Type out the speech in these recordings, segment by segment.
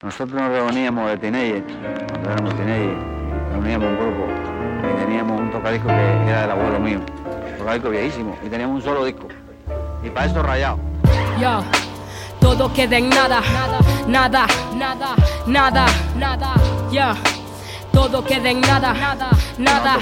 Nosotros nos reuníamos de teenager, cuando éramos teenager, reuníamos un grupo y teníamos un tocadisco que era del abuelo mío, un tocadisco viejísimo, y teníamos un solo disco, y para eso rayado. Yo, todo queda en nada, nada, nada, ya. Todo queda en nada, nada.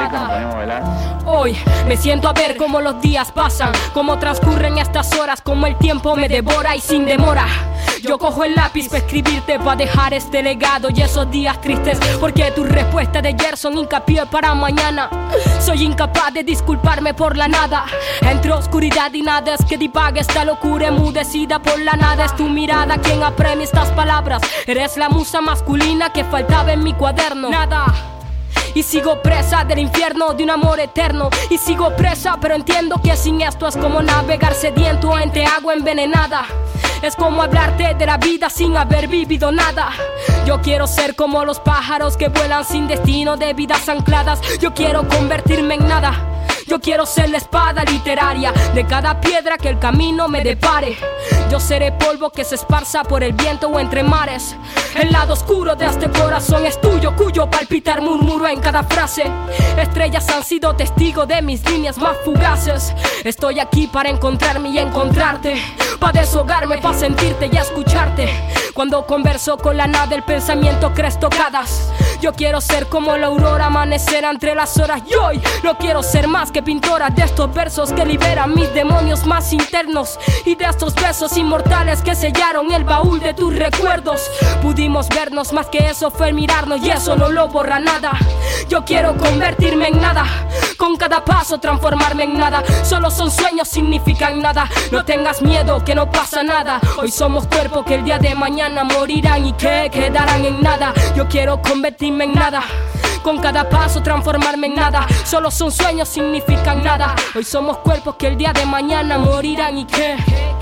Hoy me siento a ver cómo los días pasan, cómo transcurren estas horas, cómo el tiempo me devora y sin demora. Yo cojo el lápiz para escribirte, para dejar este legado y esos días tristes, porque tus respuestas de ayer son hincapié para mañana. Soy incapaz de disculparme por la nada. Entre oscuridad y nada es que divaga esta locura emudecida por la nada. Es tu mirada quien apremia estas palabras. Eres la musa masculina que faltaba en mi cuaderno. Nada. Y sigo presa del infierno de un amor eterno. Y sigo presa, pero entiendo que sin esto es como navegar sediento entre agua envenenada. Es como hablarte de la vida sin haber vivido nada. Yo quiero ser como los pájaros que vuelan sin destino, de vidas ancladas. Yo quiero convertirme en nada. Yo quiero ser la espada literaria de cada piedra que el camino me depare. Yo seré polvo que se esparza por el viento o entre mares. El lado oscuro de este corazón es tuyo, cuyo palpitar murmuro en cada frase. Estrellas han sido testigo de mis líneas más fugaces. Estoy aquí para encontrarme y encontrarte, para deshogarme, para sentirte y escucharte. Cuando converso con la nada el pensamiento crees tocadas. Yo quiero ser como la aurora, amanecer entre las horas. Y hoy no quiero ser más que pintora de estos versos que liberan mis demonios más internos, y de estos besos inmortales que sellaron el baúl de tus recuerdos. Pudimos vernos, más que eso fue el mirarnos, y eso no lo borra nada. Yo quiero convertirme en nada, con cada paso transformarme en nada. Solo son sueños, significan nada. No tengas miedo, que no pasa nada. Hoy somos cuerpo que el día de mañana morirán y que quedarán en nada. Yo quiero convertirme en nada, con cada paso transformarme en nada. Solo son sueños, significan nada. Hoy somos cuerpos que el día de mañana morirán y que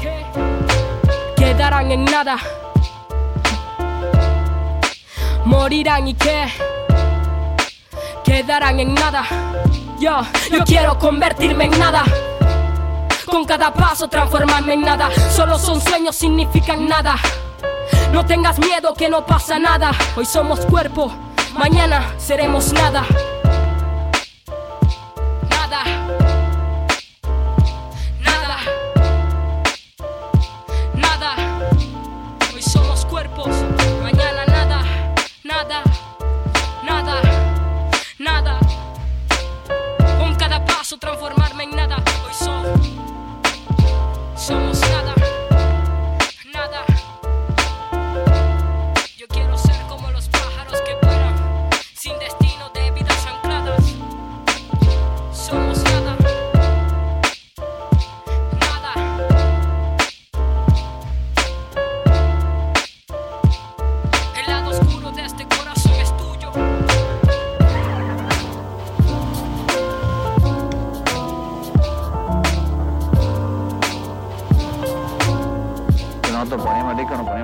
quedarán en nada. Morirán y que quedarán en nada. Yo quiero convertirme en nada, con cada paso transformarme en nada. Solo son sueños, significan nada. No tengas miedo, que no pasa nada. Hoy somos cuerpo, mañana seremos nada. Nada. Nada. Nada. Hoy somos cuerpos, mañana nada. Nada. Nada. Nada. Con cada paso transformarme en nada. Hoy somos nada. Nada. Yo quiero ser como los pájaros que vuelan sin destino, de vidas ancladas. Somos nada. Nada. El lado oscuro de este corazón es tuyo. Nosotros poníamos el disco, nos